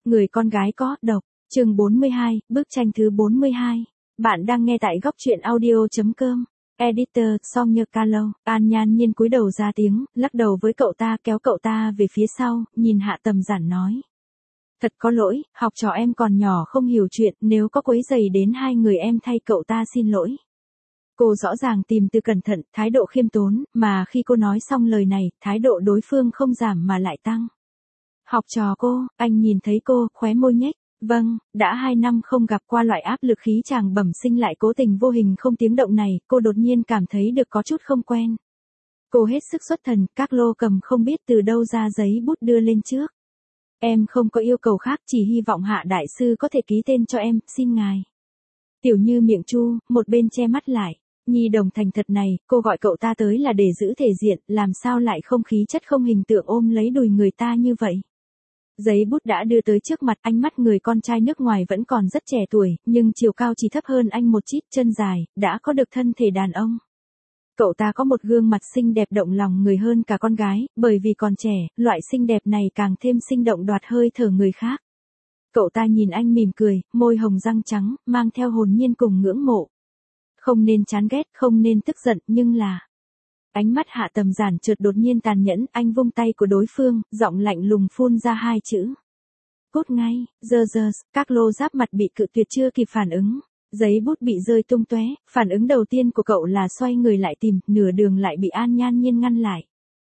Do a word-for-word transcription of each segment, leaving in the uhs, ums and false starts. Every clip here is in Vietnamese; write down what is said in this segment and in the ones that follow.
Người con gái có độc, chương bốn mươi hai, bức tranh thứ bốn mươi hai. Bạn đang nghe tại góc truyện audio.com. Editor, Sonia Calo. An Nhan Nhiên cúi đầu ra tiếng, lắc đầu với cậu ta, kéo cậu ta về phía sau, nhìn Hạ Tầm Giản nói. Thật có lỗi, học trò em còn nhỏ không hiểu chuyện, nếu có quấy rầy đến hai người em thay cậu ta xin lỗi. Cô rõ ràng tìm từ cẩn thận, thái độ khiêm tốn, mà khi cô nói xong lời này, thái độ đối phương không giảm mà lại tăng. Học trò cô, anh nhìn thấy cô, khóe môi nhếch. Vâng, đã hai năm không gặp qua loại áp lực khí chàng bẩm sinh lại cố tình vô hình không tiếng động này, cô đột nhiên cảm thấy được có chút không quen. Cô hết sức xuất thần, các lô cầm không biết từ đâu ra giấy bút đưa lên trước. Em không có yêu cầu khác, chỉ hy vọng Hạ đại sư có thể ký tên cho em, xin ngài. Tiểu Như miệng chu, một bên che mắt lại. Nhi đồng thành thật này, cô gọi cậu ta tới là để giữ thể diện, làm sao lại không khí chất không hình tượng ôm lấy đùi người ta như vậy. Giấy bút đã đưa tới trước mặt, ánh mắt người con trai nước ngoài vẫn còn rất trẻ tuổi, nhưng chiều cao chỉ thấp hơn anh một chút, chân dài, đã có được thân thể đàn ông. Cậu ta có một gương mặt xinh đẹp động lòng người hơn cả con gái, bởi vì còn trẻ, loại xinh đẹp này càng thêm sinh động đoạt hơi thở người khác. Cậu ta nhìn anh mỉm cười, môi hồng răng trắng, mang theo hồn nhiên cùng ngưỡng mộ. Không nên chán ghét, không nên tức giận, nhưng là... Ánh mắt Hạ Tầm Giản chợt đột nhiên tàn nhẫn, anh vung tay của đối phương, giọng lạnh lùng phun ra hai chữ. Cút ngay, giờ giờ, các lô giáp mặt bị cự tuyệt chưa kịp phản ứng. Giấy bút bị rơi tung tóe, phản ứng đầu tiên của cậu là xoay người lại tìm, nửa đường lại bị An Nhan Nhiên ngăn lại.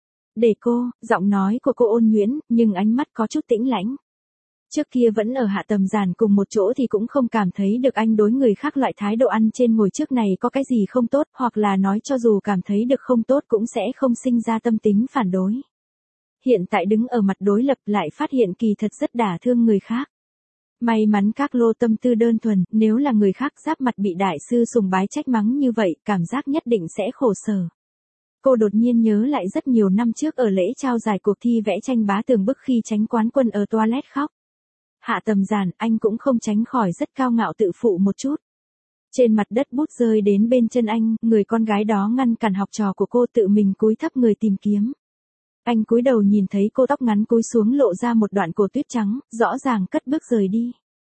Để cô, giọng nói của cô ôn nhuyễn, nhưng ánh mắt có chút tĩnh lãnh. Trước kia vẫn ở Hạ Tầm Giản cùng một chỗ thì cũng không cảm thấy được anh đối người khác loại thái độ ăn trên ngồi trước này có cái gì không tốt, hoặc là nói cho dù cảm thấy được không tốt cũng sẽ không sinh ra tâm tính phản đối. Hiện tại đứng ở mặt đối lập lại phát hiện kỳ thật rất đả thương người khác. May mắn các lô tâm tư đơn thuần, nếu là người khác giáp mặt bị đại sư sùng bái trách mắng như vậy, cảm giác nhất định sẽ khổ sở. Cô đột nhiên nhớ lại rất nhiều năm trước ở lễ trao giải cuộc thi vẽ tranh bá tường bức khi tránh quán quân ở toilet khóc. Hạ Tầm Giản, anh cũng không tránh khỏi rất cao ngạo tự phụ một chút. Trên mặt đất bút rơi đến bên chân anh, người con gái đó ngăn cản học trò của cô tự mình cúi thấp người tìm kiếm. Anh cúi đầu nhìn thấy cô tóc ngắn cúi xuống lộ ra một đoạn cổ tuyết trắng, rõ ràng cất bước rời đi.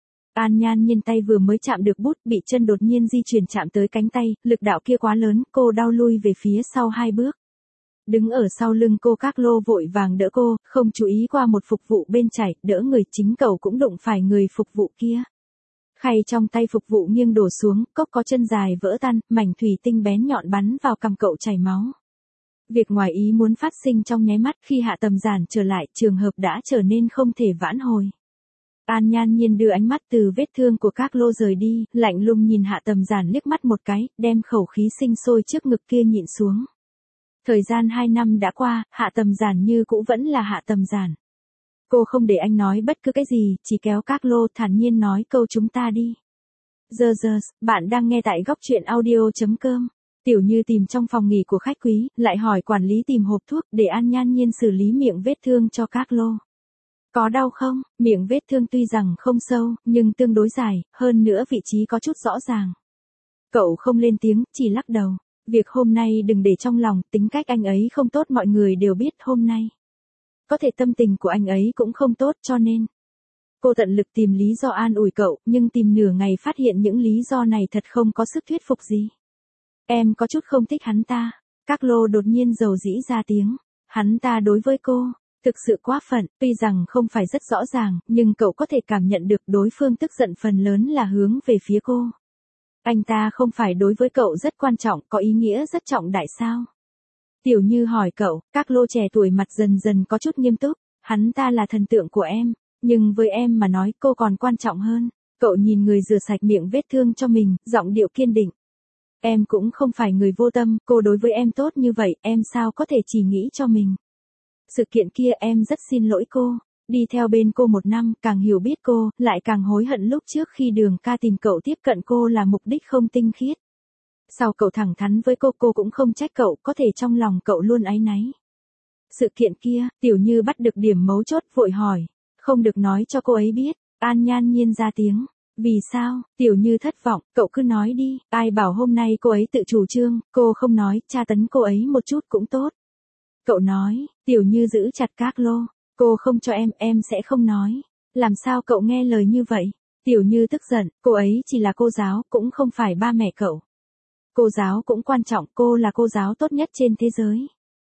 An Nhan Nhiên tay vừa mới chạm được bút, bị chân đột nhiên di chuyển chạm tới cánh tay, lực đạo kia quá lớn, cô đau lui về phía sau hai bước. Đứng ở sau lưng cô các lô vội vàng đỡ cô, không chú ý qua một phục vụ bên chảy, đỡ người chính cậu cũng đụng phải người phục vụ kia. Khay trong tay phục vụ nghiêng đổ xuống, cốc có chân dài vỡ tan, mảnh thủy tinh bén nhọn bắn vào cằm cậu chảy máu. Việc ngoài ý muốn phát sinh trong nháy mắt, khi Hạ Tầm Giản trở lại, trường hợp đã trở nên không thể vãn hồi. An Nhan Nhiên đưa ánh mắt từ vết thương của các lô rời đi, lạnh lùng nhìn Hạ Tầm Giản liếc mắt một cái, đem khẩu khí sinh sôi trước ngực kia nhịn xuống. Thời gian hai năm đã qua, Hạ Tầm Giản như cũ vẫn là Hạ Tầm Giản. Cô không để anh nói bất cứ cái gì, chỉ kéo các lô thản nhiên nói câu chúng ta đi. Giờ giờ, bạn đang nghe tại góc truyện audio.com. Tiểu Như tìm trong phòng nghỉ của khách quý, lại hỏi quản lý tìm hộp thuốc để An Nhan Nhiên xử lý miệng vết thương cho các lô. Có đau không? Miệng vết thương tuy rằng không sâu, nhưng tương đối dài, hơn nữa vị trí có chút rõ ràng. Cậu không lên tiếng, chỉ lắc đầu. Việc hôm nay đừng để trong lòng, tính cách anh ấy không tốt mọi người đều biết hôm nay. Có thể tâm tình của anh ấy cũng không tốt cho nên. Cô tận lực tìm lý do an ủi cậu, nhưng tìm nửa ngày phát hiện những lý do này thật không có sức thuyết phục gì. Em có chút không thích hắn ta. Các lô đột nhiên dầu dĩ ra tiếng. Hắn ta đối với cô, thực sự quá phận, tuy rằng không phải rất rõ ràng, nhưng cậu có thể cảm nhận được đối phương tức giận phần lớn là hướng về phía cô. Anh ta không phải đối với cậu rất quan trọng, có ý nghĩa rất trọng đại sao? Tiểu Như hỏi cậu, các lô trẻ tuổi mặt dần dần có chút nghiêm túc, hắn ta là thần tượng của em, nhưng với em mà nói cô còn quan trọng hơn. Cậu nhìn người rửa sạch miệng vết thương cho mình, giọng điệu kiên định. Em cũng không phải người vô tâm, cô đối với em tốt như vậy, em sao có thể chỉ nghĩ cho mình. Sự kiện kia em rất xin lỗi cô. Đi theo bên cô một năm, càng hiểu biết cô, lại càng hối hận lúc trước khi Đường Ca tìm cậu tiếp cận cô là mục đích không tinh khiết. Sau cậu thẳng thắn với cô, cô cũng không trách cậu, có thể trong lòng cậu luôn áy náy. Sự kiện kia, Tiểu Như bắt được điểm mấu chốt vội hỏi. Không được nói cho cô ấy biết. An Nhan Nhiên ra tiếng. Vì sao? Tiểu Như thất vọng, cậu cứ nói đi. Ai bảo hôm nay cô ấy tự chủ trương, cô không nói, tra tấn cô ấy một chút cũng tốt. Cậu nói, Tiểu Như giữ chặt các lô. Cô không cho em, em sẽ không nói. Làm sao cậu nghe lời như vậy? Tiểu Như tức giận, cô ấy chỉ là cô giáo, cũng không phải ba mẹ cậu. Cô giáo cũng quan trọng, cô là cô giáo tốt nhất trên thế giới.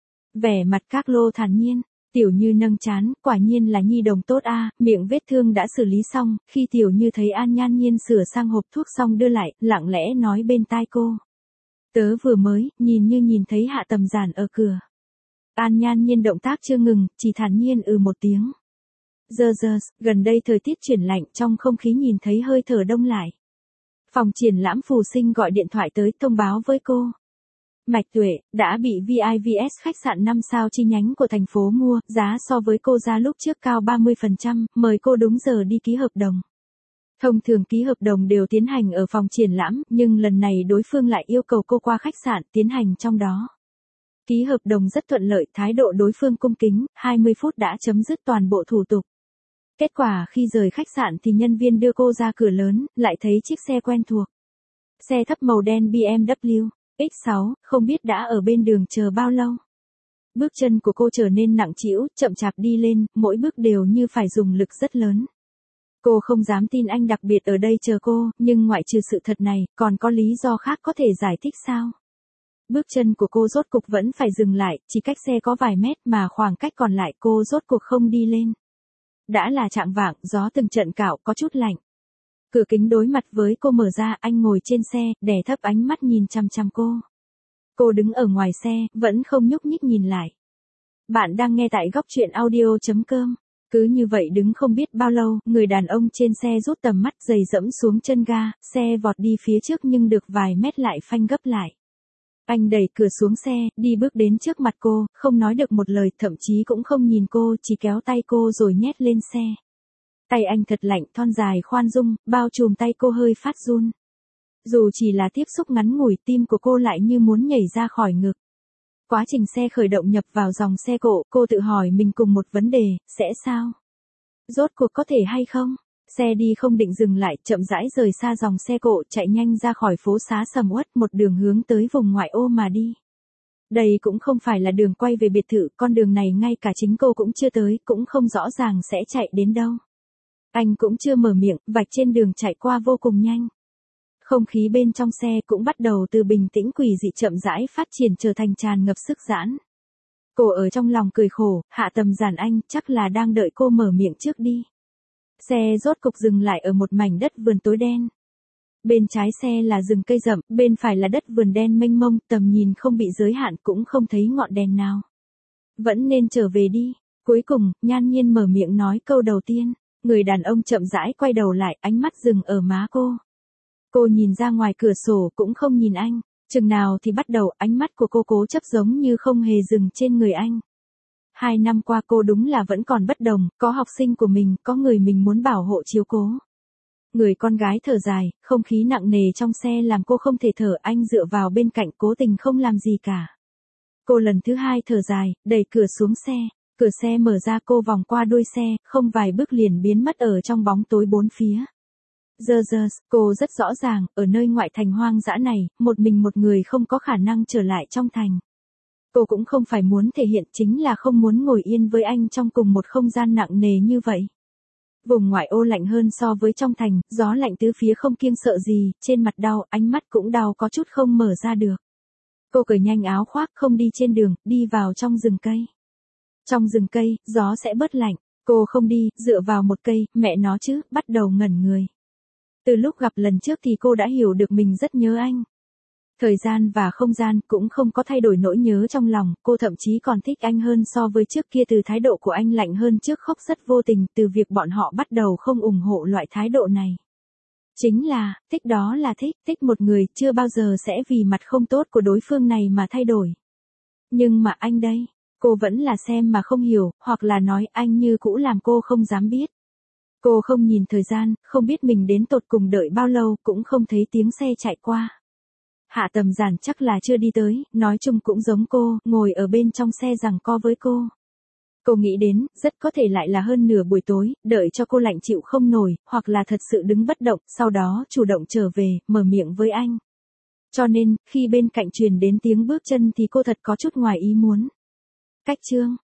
Vẻ mặt Các Lô thản nhiên, Tiểu Như nâng trán, quả nhiên là nhi đồng tốt a, miệng vết thương đã xử lý xong, khi Tiểu Như thấy An Nhan Nhiên sửa sang hộp thuốc xong đưa lại, lặng lẽ nói bên tai cô. Tớ vừa mới, nhìn như nhìn thấy Hạ Tầm Giản ở cửa. An Nhan Nhiên động tác chưa ngừng, chỉ thản nhiên ừ một tiếng. Giờ giờ, gần đây thời tiết chuyển lạnh trong không khí nhìn thấy hơi thở đông lại. Phòng triển lãm Phù Sinh gọi điện thoại tới thông báo với cô. Mạch Tuệ, đã bị vê i vê ét khách sạn năm sao chi nhánh của thành phố mua, giá so với cô ra lúc trước cao ba mươi phần trăm, mời cô đúng giờ đi ký hợp đồng. Thông thường ký hợp đồng đều tiến hành ở phòng triển lãm, nhưng lần này đối phương lại yêu cầu cô qua khách sạn tiến hành trong đó. Ký hợp đồng rất thuận lợi, thái độ đối phương cung kính, hai mươi phút đã chấm dứt toàn bộ thủ tục. Kết quả khi rời khách sạn thì nhân viên đưa cô ra cửa lớn, lại thấy chiếc xe quen thuộc. Xe thấp màu đen bê em vê ích sáu, không biết đã ở bên đường chờ bao lâu. Bước chân của cô trở nên nặng trĩu, chậm chạp đi lên, mỗi bước đều như phải dùng lực rất lớn. Cô không dám tin anh đặc biệt ở đây chờ cô, nhưng ngoại trừ sự thật này, còn có lý do khác có thể giải thích sao? Bước chân của cô rốt cục vẫn phải dừng lại, chỉ cách xe có vài mét mà khoảng cách còn lại cô rốt cuộc không đi lên. Đã là chạng vạng, gió từng trận cạo có chút lạnh. Cửa kính đối mặt với cô mở ra, anh ngồi trên xe, đè thấp ánh mắt nhìn chằm chằm cô. Cô đứng ở ngoài xe, vẫn không nhúc nhích nhìn lại. Bạn đang nghe tại góc truyện audio chấm com. Cứ như vậy đứng không biết bao lâu, người đàn ông trên xe rút tầm mắt giày dẫm xuống chân ga, xe vọt đi phía trước nhưng được vài mét lại phanh gấp lại. Anh đẩy cửa xuống xe, đi bước đến trước mặt cô, không nói được một lời, thậm chí cũng không nhìn cô, chỉ kéo tay cô rồi nhét lên xe. Tay anh thật lạnh, thon dài khoan dung, bao trùm tay cô hơi phát run. Dù chỉ là tiếp xúc ngắn ngủi, tim của cô lại như muốn nhảy ra khỏi ngực. Quá trình xe khởi động nhập vào dòng xe cộ, cô tự hỏi mình cùng một vấn đề, sẽ sao? Rốt cuộc có thể hay không? Xe đi không định dừng lại, chậm rãi rời xa dòng xe cộ, chạy nhanh ra khỏi phố xá sầm uất, một đường hướng tới vùng ngoại ô mà đi. Đây cũng không phải là đường quay về biệt thự, con đường này ngay cả chính cô cũng chưa tới, cũng không rõ ràng sẽ chạy đến đâu. Anh cũng chưa mở miệng, vạch trên đường chạy qua vô cùng nhanh. Không khí bên trong xe cũng bắt đầu từ bình tĩnh quỷ dị chậm rãi phát triển trở thành tràn ngập sức giãn. Cô ở trong lòng cười khổ, Hạ Tầm Giản anh chắc là đang đợi cô mở miệng trước đi. Xe rốt cục dừng lại ở một mảnh đất vườn tối đen. Bên trái xe là rừng cây rậm, bên phải là đất vườn đen mênh mông, tầm nhìn không bị giới hạn cũng không thấy ngọn đèn nào. Vẫn nên trở về đi. Cuối cùng, Nhan Nhiên mở miệng nói câu đầu tiên. Người đàn ông chậm rãi quay đầu lại, ánh mắt dừng ở má cô. Cô nhìn ra ngoài cửa sổ cũng không nhìn anh. Chừng nào thì bắt đầu ánh mắt của cô cố chấp giống như không hề dừng trên người anh. Hai năm qua cô đúng là vẫn còn bất đồng, có học sinh của mình, có người mình muốn bảo hộ chiếu cố. Người con gái thở dài, không khí nặng nề trong xe làm cô không thể thở, anh dựa vào bên cạnh cố tình không làm gì cả. Cô lần thứ hai thở dài, đẩy cửa xuống xe, cửa xe mở ra cô vòng qua đuôi xe, không vài bước liền biến mất ở trong bóng tối bốn phía. Giờ giờ, cô rất rõ ràng, ở nơi ngoại thành hoang dã này, một mình một người không có khả năng trở lại trong thành. Cô cũng không phải muốn thể hiện, chính là không muốn ngồi yên với anh trong cùng một không gian nặng nề như vậy. Vùng ngoại ô lạnh hơn so với trong thành, gió lạnh tứ phía không kiêng sợ gì, trên mặt đau, ánh mắt cũng đau có chút không mở ra được. Cô cởi nhanh áo khoác không đi trên đường, đi vào trong rừng cây. Trong rừng cây, gió sẽ bớt lạnh, cô không đi, dựa vào một cây, mẹ nó chứ, bắt đầu ngẩn người. Từ lúc gặp lần trước thì cô đã hiểu được mình rất nhớ anh. Thời gian và không gian cũng không có thay đổi nỗi nhớ trong lòng, cô thậm chí còn thích anh hơn so với trước kia, từ thái độ của anh lạnh hơn trước khóc rất vô tình, từ việc bọn họ bắt đầu không ủng hộ loại thái độ này. Chính là, thích đó là thích, thích một người chưa bao giờ sẽ vì mặt không tốt của đối phương này mà thay đổi. Nhưng mà anh đây, cô vẫn là xem mà không hiểu, hoặc là nói anh như cũ làm cô không dám biết. Cô không nhìn thời gian, không biết mình đến tột cùng đợi bao lâu, cũng không thấy tiếng xe chạy qua. Hạ Tầm Giản chắc là chưa đi tới, nói chung cũng giống cô, ngồi ở bên trong xe giằng co với cô. Cô nghĩ đến, rất có thể lại là hơn nửa buổi tối, đợi cho cô lạnh chịu không nổi, hoặc là thật sự đứng bất động, sau đó chủ động trở về, mở miệng với anh. Cho nên, khi bên cạnh truyền đến tiếng bước chân thì cô thật có chút ngoài ý muốn. Cách chương